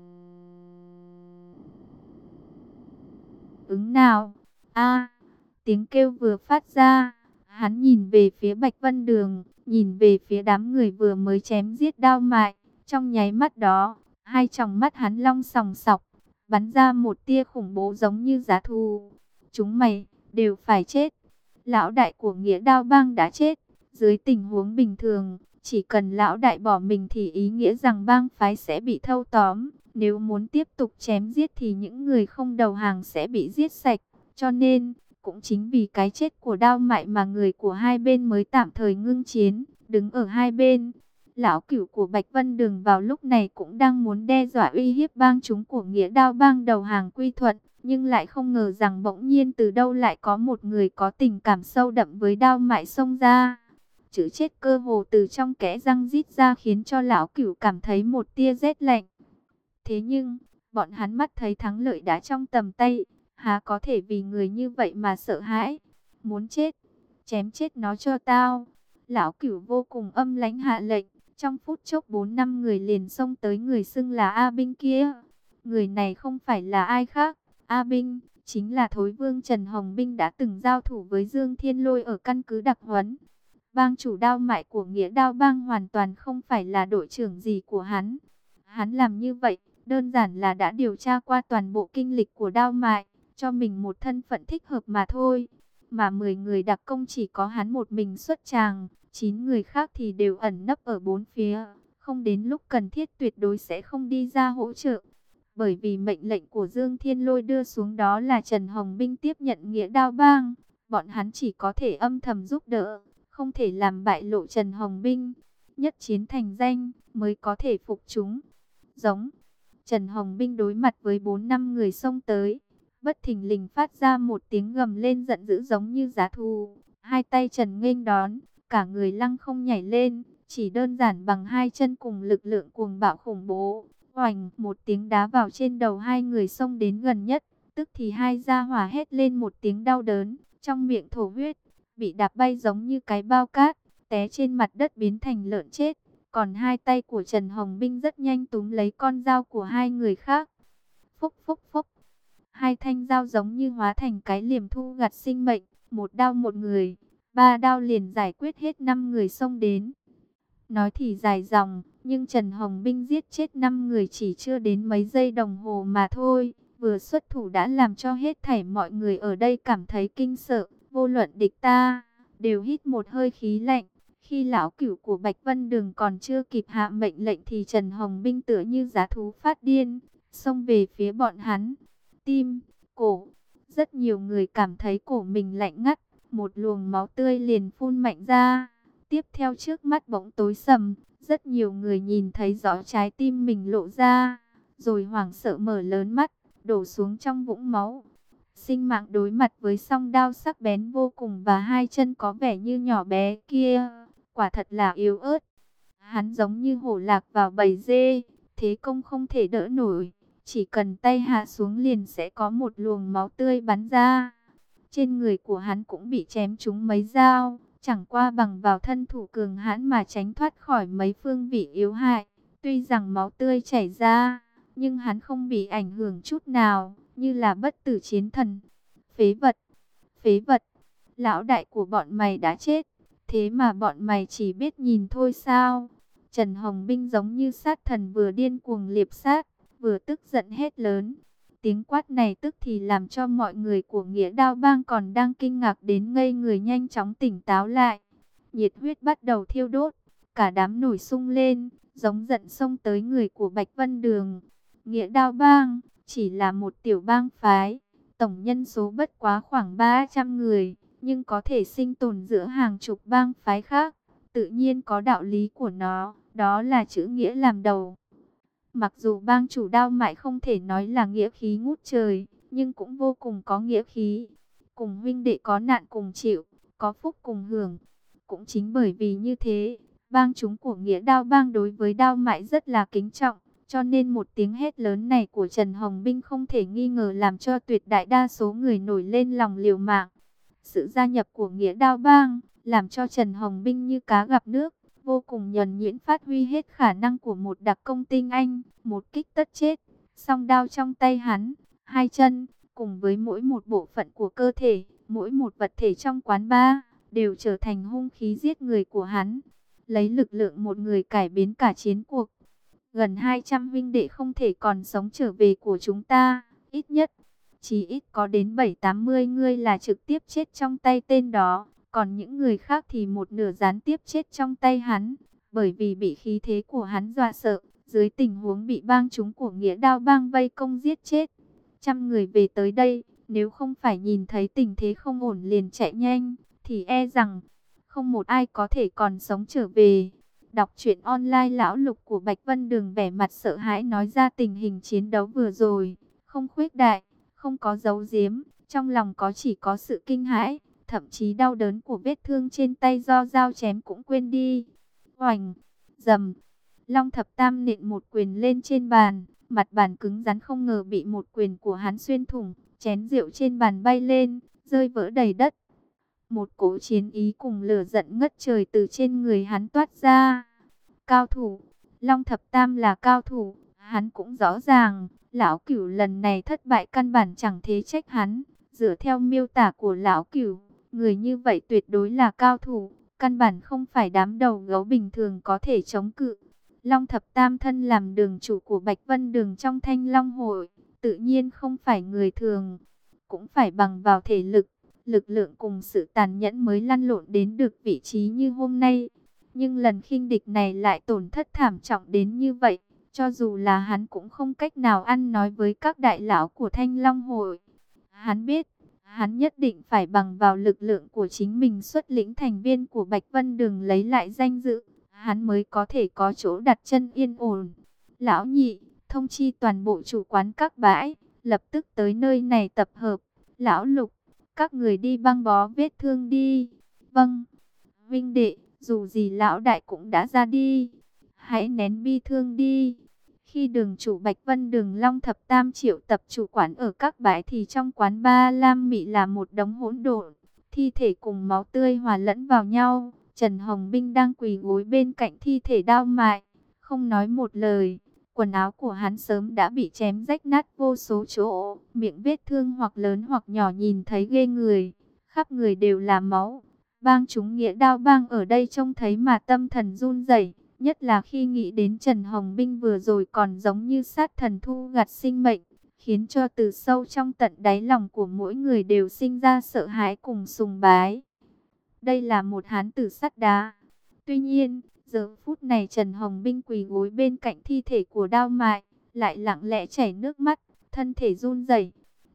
ứng nào. A, tiếng kêu vừa phát ra, hắn nhìn về phía Bạch Vân Đường, nhìn về phía đám người vừa mới chém giết Đao Mại. Trong nháy mắt đó, hai tròng mắt hắn long sòng sọc, bắn ra một tia khủng bố giống như giá thù. Chúng mày đều phải chết. Lão đại của Nghĩa Đao bang đã chết. Dưới tình huống bình thường, chỉ cần lão đại bỏ mình thì ý nghĩa rằng bang phái sẽ bị thâu tóm. Nếu muốn tiếp tục chém giết thì những người không đầu hàng sẽ bị giết sạch. Cho nên, cũng chính vì cái chết của Đao Mại mà người của hai bên mới tạm thời ngưng chiến, đứng ở hai bên. Lão Cửu của Bạch Vân Đường vào lúc này cũng đang muốn đe dọa uy hiếp bang chúng của Nghĩa Đao bang đầu hàng quy thuận, nhưng lại không ngờ rằng bỗng nhiên từ đâu lại có một người có tình cảm sâu đậm với Đao Mại xông ra. Chữ chết cơ hồ từ trong kẽ răng rít ra khiến cho Lão Cửu cảm thấy một tia rét lạnh. Thế nhưng, bọn hắn mắt thấy thắng lợi đã trong tầm tay, há có thể vì người như vậy mà sợ hãi. Muốn chết, chém chết nó cho tao. Lão Cửu vô cùng âm lãnh hạ lệnh. Trong phút chốc bốn năm người liền xông tới người xưng là A Binh kia. Người này không phải là ai khác, A Binh chính là Thối Vương Trần Hồng Binh đã từng giao thủ với Dương Thiên Lôi ở căn cứ đặc huấn. Bang chủ Đao Mại của Nghĩa Đao bang hoàn toàn không phải là đội trưởng gì của hắn. Hắn làm như vậy, đơn giản là đã điều tra qua toàn bộ kinh lịch của Đao Mại, cho mình một thân phận thích hợp mà thôi. Mà mười người đặc công chỉ có hắn một mình xuất tràng, chín người khác thì đều ẩn nấp ở bốn phía, không đến lúc cần thiết tuyệt đối sẽ không đi ra hỗ trợ. Bởi vì mệnh lệnh của Dương Thiên Lôi đưa xuống đó là Trần Hồng Binh tiếp nhận Nghĩa Đao bang, bọn hắn chỉ có thể âm thầm giúp đỡ, không thể làm bại lộ Trần Hồng Binh. Nhất chiến thành danh mới có thể phục chúng. Giống Trần Hồng Binh đối mặt với bốn năm người xông tới, bất thình lình phát ra một tiếng gầm lên giận dữ giống như giá thù. Hai tay Trần nghênh đón, cả người lăng không nhảy lên, chỉ đơn giản bằng hai chân cùng lực lượng cuồng bạo khủng bố. Oành, một tiếng đá vào trên đầu hai người xông đến gần nhất, tức thì hai gia hỏa hét lên một tiếng đau đớn, trong miệng thổ huyết, bị đạp bay giống như cái bao cát, té trên mặt đất biến thành lợn chết. Còn hai tay của Trần Hồng Binh rất nhanh túm lấy con dao của hai người khác. Phúc phúc phúc, hai thanh dao giống như hóa thành cái liềm thu gặt sinh mệnh, một đao một người, ba đao liền giải quyết hết năm người xông đến. Nói thì dài dòng, nhưng Trần Hồng Binh giết chết năm người chỉ chưa đến mấy giây đồng hồ mà thôi. Vừa xuất thủ đã làm cho hết thảy mọi người ở đây cảm thấy kinh sợ, vô luận địch ta, đều hít một hơi khí lạnh. Khi lão cửu của Bạch Vân Đường còn chưa kịp hạ mệnh lệnh thì Trần Hồng Binh tựa như giá thú phát điên, xông về phía bọn hắn. Tim, cổ, Rất nhiều người cảm thấy cổ mình lạnh ngắt, một luồng máu tươi liền phun mạnh ra. Tiếp theo trước mắt bỗng tối sầm, rất nhiều người nhìn thấy rõ trái tim mình lộ ra, rồi hoảng sợ mở lớn mắt, đổ xuống trong vũng máu. Sinh mạng đối mặt với song đao sắc bén vô cùng và hai chân có vẻ như nhỏ bé kia, quả thật là yếu ớt. Hắn giống như hổ lạc vào bầy dê, thế công không thể đỡ nổi, chỉ cần tay hạ xuống liền sẽ có một luồng máu tươi bắn ra. Trên người của hắn cũng bị chém trúng mấy dao, chẳng qua bằng vào thân thủ cường hãn mà tránh thoát khỏi mấy phương vị yếu hại. Tuy rằng máu tươi chảy ra, nhưng hắn không bị ảnh hưởng chút nào, như là bất tử chiến thần. Phế vật, phế vật, lão đại của bọn mày đã chết, thế mà bọn mày chỉ biết nhìn thôi sao? Trần Hồng Binh giống như sát thần vừa điên cuồng liệp sát, vừa tức giận hét lớn. Tiếng quát này tức thì làm cho mọi người của Nghĩa Đao Bang còn đang kinh ngạc đến ngây người nhanh chóng tỉnh táo lại. Nhiệt huyết bắt đầu thiêu đốt, cả đám nổi sung lên, giống giận xông tới người của Bạch Vân Đường. Nghĩa Đao Bang chỉ là một tiểu bang phái, tổng nhân số bất quá khoảng ba trăm người, nhưng có thể sinh tồn giữa hàng chục bang phái khác, tự nhiên có đạo lý của nó, đó là chữ nghĩa làm đầu. Mặc dù bang chủ Đao Mại không thể nói là nghĩa khí ngút trời, nhưng cũng vô cùng có nghĩa khí. Cùng huynh đệ có nạn cùng chịu, có phúc cùng hưởng. Cũng chính bởi vì như thế, bang chúng của Nghĩa Đao Bang đối với Đao Mại rất là kính trọng. Cho nên một tiếng hét lớn này của Trần Hồng Binh không thể nghi ngờ làm cho tuyệt đại đa số người nổi lên lòng liều mạng. Sự gia nhập của Nghĩa Đao Bang làm cho Trần Hồng Binh như cá gặp nước, vô cùng nhuần nhuyễn phát huy hết khả năng của một đặc công tinh anh, một kích tất chết. Song đao trong tay hắn, hai chân, cùng với mỗi một bộ phận của cơ thể, mỗi một vật thể trong quán bar, đều trở thành hung khí giết người của hắn. Lấy lực lượng một người cải biến cả chiến cuộc. Gần hai trăm huynh đệ không thể còn sống trở về của chúng ta, ít nhất, chỉ ít có đến bảy tám mươi người là trực tiếp chết trong tay tên đó. Còn những người khác thì một nửa gián tiếp chết trong tay hắn, bởi vì bị khí thế của hắn dọa sợ, dưới tình huống bị bang chúng của Nghĩa Đao Bang vây công giết chết. Trăm người về tới đây, nếu không phải nhìn thấy tình thế không ổn liền chạy nhanh, thì e rằng không một ai có thể còn sống trở về. Đọc truyện online lão lục của Bạch Vân Đường vẻ mặt sợ hãi nói ra tình hình chiến đấu vừa rồi, không khuếch đại, không có giấu giếm, trong lòng có chỉ có sự kinh hãi. Thậm chí đau đớn của vết thương trên tay do dao chém cũng quên đi. Oành, dầm, Long Thập Tam nện một quyền lên trên bàn, mặt bàn cứng rắn không ngờ bị một quyền của hắn xuyên thủng, chén rượu trên bàn bay lên, rơi vỡ đầy đất. Một cỗ chiến ý cùng lửa giận ngất trời từ trên người hắn toát ra. Cao thủ, Long Thập Tam là cao thủ, hắn cũng rõ ràng, lão Cửu lần này thất bại căn bản chẳng thế trách hắn, dựa theo miêu tả của lão Cửu. Người như vậy tuyệt đối là cao thủ, căn bản không phải đám đầu gấu bình thường có thể chống cự. Long Thập Tam thân làm đường chủ của Bạch Vân Đường trong Thanh Long Hội, tự nhiên không phải người thường, cũng phải bằng vào thể lực, lực lượng cùng sự tàn nhẫn mới lăn lộn đến được vị trí như hôm nay. Nhưng lần khinh địch này lại tổn thất thảm trọng đến như vậy, cho dù là hắn cũng không cách nào ăn nói với các đại lão của Thanh Long Hội. Hắn biết, hắn nhất định phải bằng vào lực lượng của chính mình xuất lĩnh thành viên của Bạch Vân Đường lấy lại danh dự, hắn mới có thể có chỗ đặt chân yên ổn. Lão Nhị, thông chi toàn bộ chủ quán các bãi, lập tức tới nơi này tập hợp. Lão Lục, các người đi băng bó vết thương đi. Vâng, vinh đệ, dù gì lão đại cũng đã ra đi, hãy nén bi thương đi. Khi đường chủ Bạch Vân Đường Long Thập Tam triệu tập chủ quán ở các bãi thì trong quán ba Lam Mị là một đống hỗn độn, thi thể cùng máu tươi hòa lẫn vào nhau. Trần Hồng Binh đang quỳ gối bên cạnh thi thể Đao Mại, không nói một lời. Quần áo của hắn sớm đã bị chém rách nát vô số chỗ, miệng vết thương hoặc lớn hoặc nhỏ nhìn thấy ghê người, khắp người đều là máu. Bang chúng Nghĩa Đao Bang ở đây trông thấy mà tâm thần run rẩy. Nhất là khi nghĩ đến Trần Hồng Binh vừa rồi còn giống như sát thần thu gặt sinh mệnh, khiến cho từ sâu trong tận đáy lòng của mỗi người đều sinh ra sợ hãi cùng sùng bái. Đây là một hán tử sắt đá. Tuy nhiên, giờ phút này Trần Hồng Binh quỳ gối bên cạnh thi thể của Đao Mại, lại lặng lẽ chảy nước mắt, thân thể run rẩy.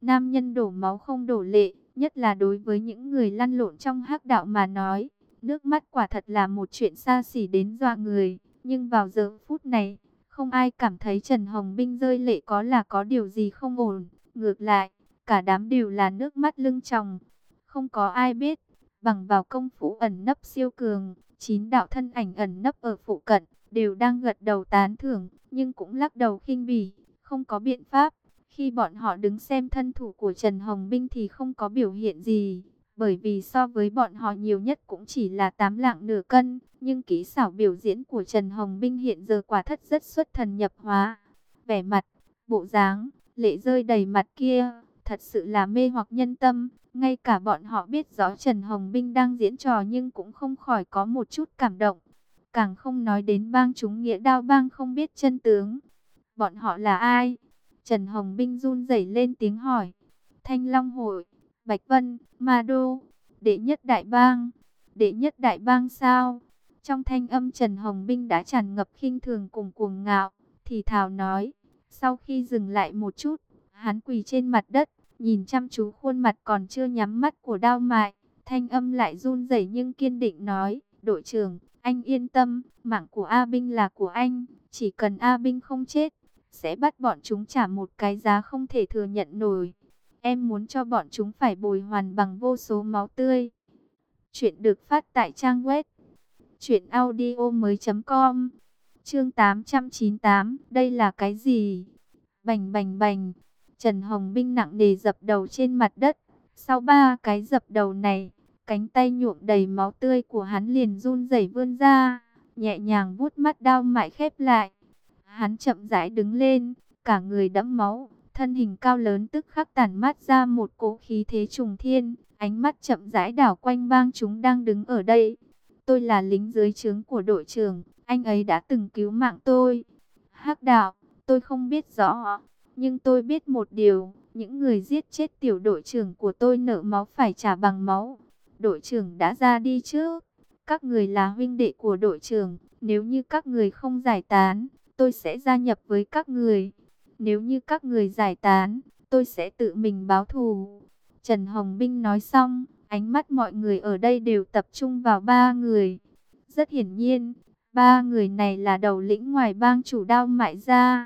Nam nhân đổ máu không đổ lệ, nhất là đối với những người lăn lộn trong hắc đạo mà nói. Nước mắt quả thật là một chuyện xa xỉ đến dọa người. Nhưng vào giờ phút này, không ai cảm thấy Trần Hồng Binh rơi lệ có là có điều gì không ổn. Ngược lại, cả đám đều là nước mắt lưng tròng. Không có ai biết, bằng vào công phu ẩn nấp siêu cường, chín đạo thân ảnh ẩn nấp ở phụ cận, đều đang gật đầu tán thưởng, nhưng cũng lắc đầu khinh bỉ, không có biện pháp. Khi bọn họ đứng xem thân thủ của Trần Hồng Binh thì không có biểu hiện gì, bởi vì so với bọn họ nhiều nhất cũng chỉ là tám lạng nửa cân, nhưng kỹ xảo biểu diễn của Trần Hồng Binh hiện giờ quả thật rất xuất thần nhập hóa. Vẻ mặt, bộ dáng, lệ rơi đầy mặt kia, thật sự là mê hoặc nhân tâm. Ngay cả bọn họ biết rõ Trần Hồng Binh đang diễn trò nhưng cũng không khỏi có một chút cảm động. Càng không nói đến bang chúng Nghĩa Đao bang không biết chân tướng. Bọn họ là ai? Trần Hồng Binh run rẩy lên tiếng hỏi. Thanh Long Hội, Bạch Vân, Ma Đô, đệ nhất đại bang. Đệ nhất đại bang sao? Trong thanh âm Trần Hồng Binh đã tràn ngập khinh thường cùng cuồng ngạo, thì thào nói. Sau khi dừng lại một chút, hắn quỳ trên mặt đất, nhìn chăm chú khuôn mặt còn chưa nhắm mắt của Đao Mại, thanh âm lại run rẩy nhưng kiên định nói, đội trưởng, anh yên tâm, mạng của A Binh là của anh, chỉ cần A Binh không chết, sẽ bắt bọn chúng trả một cái giá không thể thừa nhận nổi. Em muốn cho bọn chúng phải bồi hoàn bằng vô số máu tươi. Chuyện được phát tại trang web truyện audio mới chấm com. Chương tám trăm chín mươi tám, đây là cái gì? Bành bành bành. Trần Hồng Binh nặng nề dập đầu trên mặt đất. Sau ba cái dập đầu này, cánh tay nhuộm đầy máu tươi của hắn liền run rẩy vươn ra, nhẹ nhàng vuốt mắt Đao Mại khép lại. Hắn chậm rãi đứng lên, cả người đẫm máu, thân hình cao lớn tức khắc tản mát ra một cỗ khí thế trùng thiên, ánh mắt chậm rãi đảo quanh bang chúng đang đứng ở đây. Tôi là lính dưới trướng của đội trưởng, anh ấy đã từng cứu mạng tôi. Hắc đạo, tôi không biết rõ, nhưng tôi biết một điều, những người giết chết tiểu đội trưởng của tôi nợ máu phải trả bằng máu. Đội trưởng đã ra đi trước, các người là huynh đệ của đội trưởng, nếu như các người không giải tán, tôi sẽ gia nhập với các người. Nếu như các người giải tán, tôi sẽ tự mình báo thù. Trần Hồng Binh nói xong, ánh mắt mọi người ở đây đều tập trung vào ba người. Rất hiển nhiên, ba người này là đầu lĩnh ngoài bang chủ Đao Mại ra.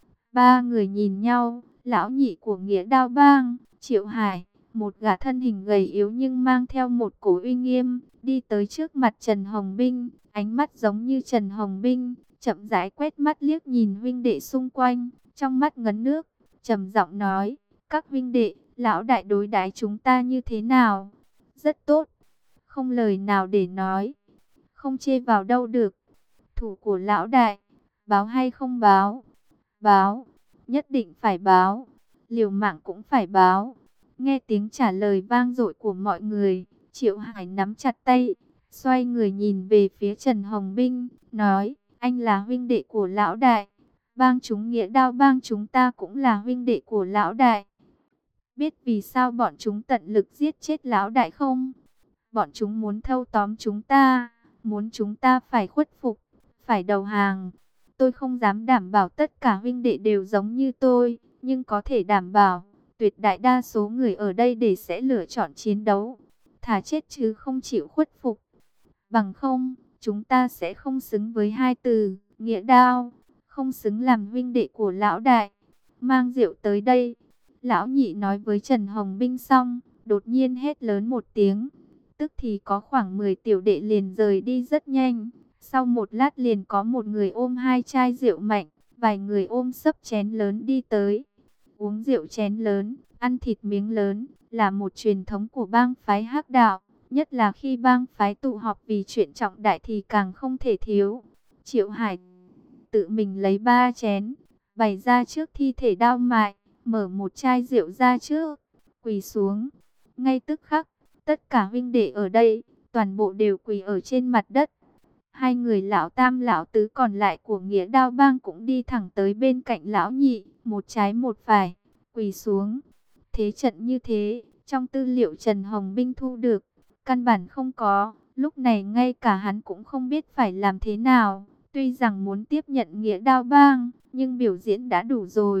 Ba người nhìn nhau, lão nhị của Nghĩa Đao bang, Triệu Hải, một gã thân hình gầy yếu nhưng mang theo một cổ uy nghiêm, đi tới trước mặt Trần Hồng Binh, ánh mắt giống như Trần Hồng Binh, chậm rãi quét mắt liếc nhìn huynh đệ xung quanh, trong mắt ngấn nước, trầm giọng nói, các huynh đệ, lão đại đối đãi chúng ta như thế nào? Rất tốt, không lời nào để nói, không chê vào đâu được. Thủ của lão đại, báo hay không báo? Báo, nhất định phải báo, liều mạng cũng phải báo. Nghe tiếng trả lời vang dội của mọi người, Triệu Hải nắm chặt tay, xoay người nhìn về phía Trần Hồng Binh, nói, anh là huynh đệ của lão đại, bang chúng Nghĩa Đao bang chúng ta cũng là huynh đệ của lão đại. Biết vì sao bọn chúng tận lực giết chết lão đại không? Bọn chúng muốn thâu tóm chúng ta, muốn chúng ta phải khuất phục, phải đầu hàng. Tôi không dám đảm bảo tất cả huynh đệ đều giống như tôi, nhưng có thể đảm bảo, tuyệt đại đa số người ở đây để sẽ lựa chọn chiến đấu, thà chết chứ không chịu khuất phục. Bằng không, chúng ta sẽ không xứng với hai từ, Nghĩa Đao, không xứng làm huynh đệ của lão đại. Mang rượu tới đây. Lão nhị nói với Trần Hồng Binh xong, đột nhiên hét lớn một tiếng. Tức thì có khoảng mười tiểu đệ liền rời đi rất nhanh. Sau một lát liền có một người ôm hai chai rượu mạnh, vài người ôm xấp chén lớn đi tới. Uống rượu chén lớn, ăn thịt miếng lớn, là một truyền thống của bang phái Hắc đạo. Nhất là khi bang phái tụ họp vì chuyện trọng đại thì càng không thể thiếu. Triệu Hải tự mình lấy ba chén, bày ra trước thi thể Đao Mại, mở một chai rượu ra trước, quỳ xuống. Ngay tức khắc, tất cả huynh đệ ở đây, toàn bộ đều quỳ ở trên mặt đất. Hai người lão tam lão tứ còn lại của Nghĩa Đao bang cũng đi thẳng tới bên cạnh lão nhị, một trái một phải, quỳ xuống. Thế trận như thế, trong tư liệu Trần Hồng Binh thu được, căn bản không có, lúc này ngay cả hắn cũng không biết phải làm thế nào. Tuy rằng muốn tiếp nhận Nghĩa Đao bang, nhưng biểu diễn đã đủ rồi,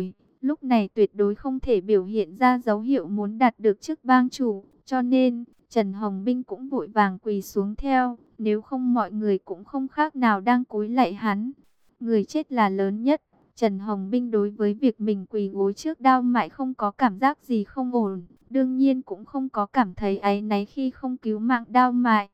lúc này tuyệt đối không thể biểu hiện ra dấu hiệu muốn đạt được chức bang chủ, cho nên Trần Hồng Binh cũng vội vàng quỳ xuống theo, nếu không mọi người cũng không khác nào đang cúi lạy hắn. Người chết là lớn nhất, Trần Hồng Binh đối với việc mình quỳ gối trước Đao Mại không có cảm giác gì không ổn, đương nhiên cũng không có cảm thấy áy náy khi không cứu mạng Đao Mại.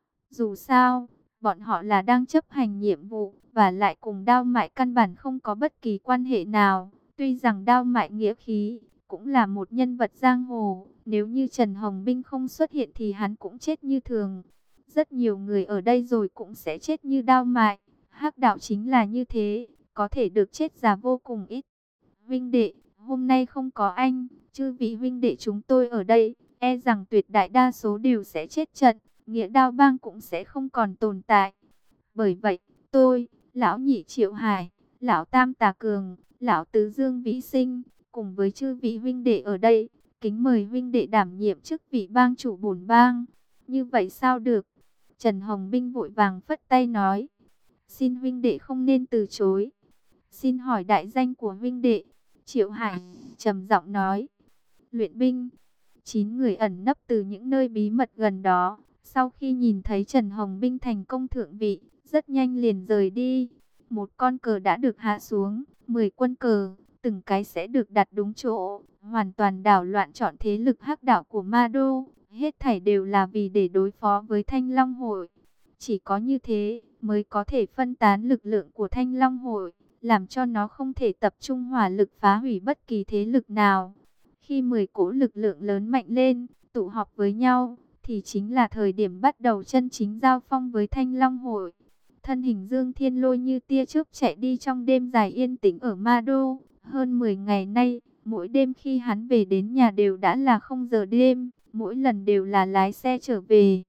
Dù sao, bọn họ là đang chấp hành nhiệm vụ, và lại cùng Đao Mại căn bản không có bất kỳ quan hệ nào. Tuy rằng Đao Mại nghĩa khí, cũng là một nhân vật giang hồ, nếu như Trần Hồng Binh không xuất hiện thì hắn cũng chết như thường. Rất nhiều người ở đây rồi cũng sẽ chết như Đao Mại, hắc đạo chính là như thế, có thể được chết già vô cùng ít. Huynh đệ, hôm nay không có anh, chư vị huynh đệ chúng tôi ở đây, e rằng tuyệt đại đa số đều sẽ chết trận, nghĩa Đao bang cũng sẽ không còn tồn tại. Bởi vậy, tôi, lão nhị Triệu Hải, lão tam Tà Cường, lão tứ Dương Vĩ Sinh, cùng với chư vị huynh đệ ở đây, kính mời huynh đệ đảm nhiệm chức vị bang chủ bổn bang. Như vậy sao được? Trần Hồng Binh vội vàng phất tay nói, xin huynh đệ không nên từ chối. Xin hỏi đại danh của huynh đệ? Triệu Hải trầm giọng nói, luyện binh. Chín người ẩn nấp từ những nơi bí mật gần đó, sau khi nhìn thấy Trần Hồng Binh thành công thượng vị, rất nhanh liền rời đi. Một con cờ đã được hạ xuống, mười quân cờ, từng cái sẽ được đặt đúng chỗ, hoàn toàn đảo loạn chọn thế lực hắc đạo của Ma Đô. Hết thảy đều là vì để đối phó với Thanh Long Hội. Chỉ có như thế mới có thể phân tán lực lượng của Thanh Long Hội, làm cho nó không thể tập trung hỏa lực phá hủy bất kỳ thế lực nào. Khi mười cỗ lực lượng lớn mạnh lên, tụ họp với nhau, thì chính là thời điểm bắt đầu chân chính giao phong với Thanh Long Hội. Thân hình Dương Thiên Lôi như tia chớp chạy đi trong đêm dài yên tĩnh ở Ma Đô. Hơn mười ngày nay, mỗi đêm khi hắn về đến nhà đều đã là không giờ đêm, mỗi lần đều là lái xe trở về.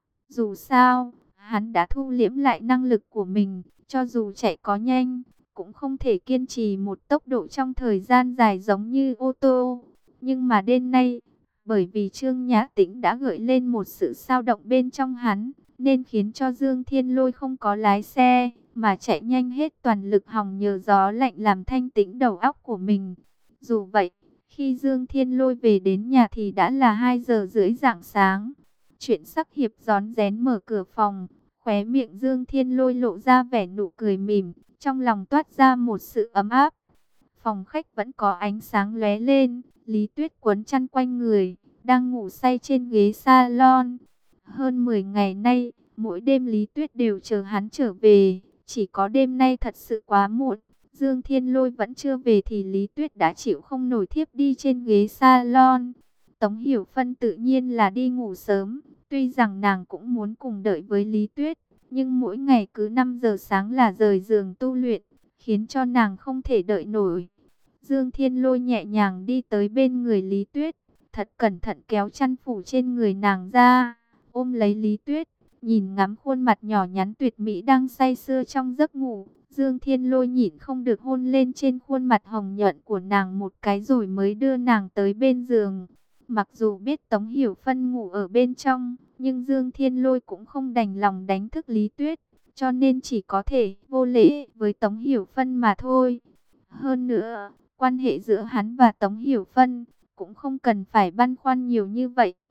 Dù sao, hắn đã thu liễm lại năng lực của mình, cho dù chạy có nhanh, cũng không thể kiên trì một tốc độ trong thời gian dài giống như ô tô. Nhưng mà đêm nay, bởi vì Trương Nhã Tĩnh đã gợi lên một sự sao động bên trong hắn, nên khiến cho Dương Thiên Lôi không có lái xe, mà chạy nhanh hết toàn lực hòng nhờ gió lạnh làm thanh tĩnh đầu óc của mình. Dù vậy, khi Dương Thiên Lôi về đến nhà thì đã là hai giờ rưỡi rạng sáng. Chuyện sắc hiệp rón rén mở cửa phòng, khóe miệng Dương Thiên Lôi lộ ra vẻ nụ cười mỉm, trong lòng toát ra một sự ấm áp. Phòng khách vẫn có ánh sáng lóe lên, Lý Tuyết quấn chăn quanh người, đang ngủ say trên ghế salon. Hơn mười ngày nay, mỗi đêm Lý Tuyết đều chờ hắn trở về, chỉ có đêm nay thật sự quá muộn. Dương Thiên Lôi vẫn chưa về thì Lý Tuyết đã chịu không nổi thiếp đi trên ghế salon. Tống Hiểu Phân tự nhiên là đi ngủ sớm, tuy rằng nàng cũng muốn cùng đợi với Lý Tuyết, nhưng mỗi ngày cứ năm giờ sáng là rời giường tu luyện, khiến cho nàng không thể đợi nổi. Dương Thiên Lôi nhẹ nhàng đi tới bên người Lý Tuyết, thật cẩn thận kéo chăn phủ trên người nàng ra, ôm lấy Lý Tuyết, nhìn ngắm khuôn mặt nhỏ nhắn tuyệt mỹ đang say sưa trong giấc ngủ. Dương Thiên Lôi nhịn không được hôn lên trên khuôn mặt hồng nhuận của nàng một cái rồi mới đưa nàng tới bên giường. Mặc dù biết Tống Hiểu Phân ngủ ở bên trong, nhưng Dương Thiên Lôi cũng không đành lòng đánh thức Lý Tuyết, cho nên chỉ có thể vô lễ với Tống Hiểu Phân mà thôi. Hơn nữa, quan hệ giữa hắn và Tống Hiểu Phân cũng không cần phải băn khoăn nhiều như vậy.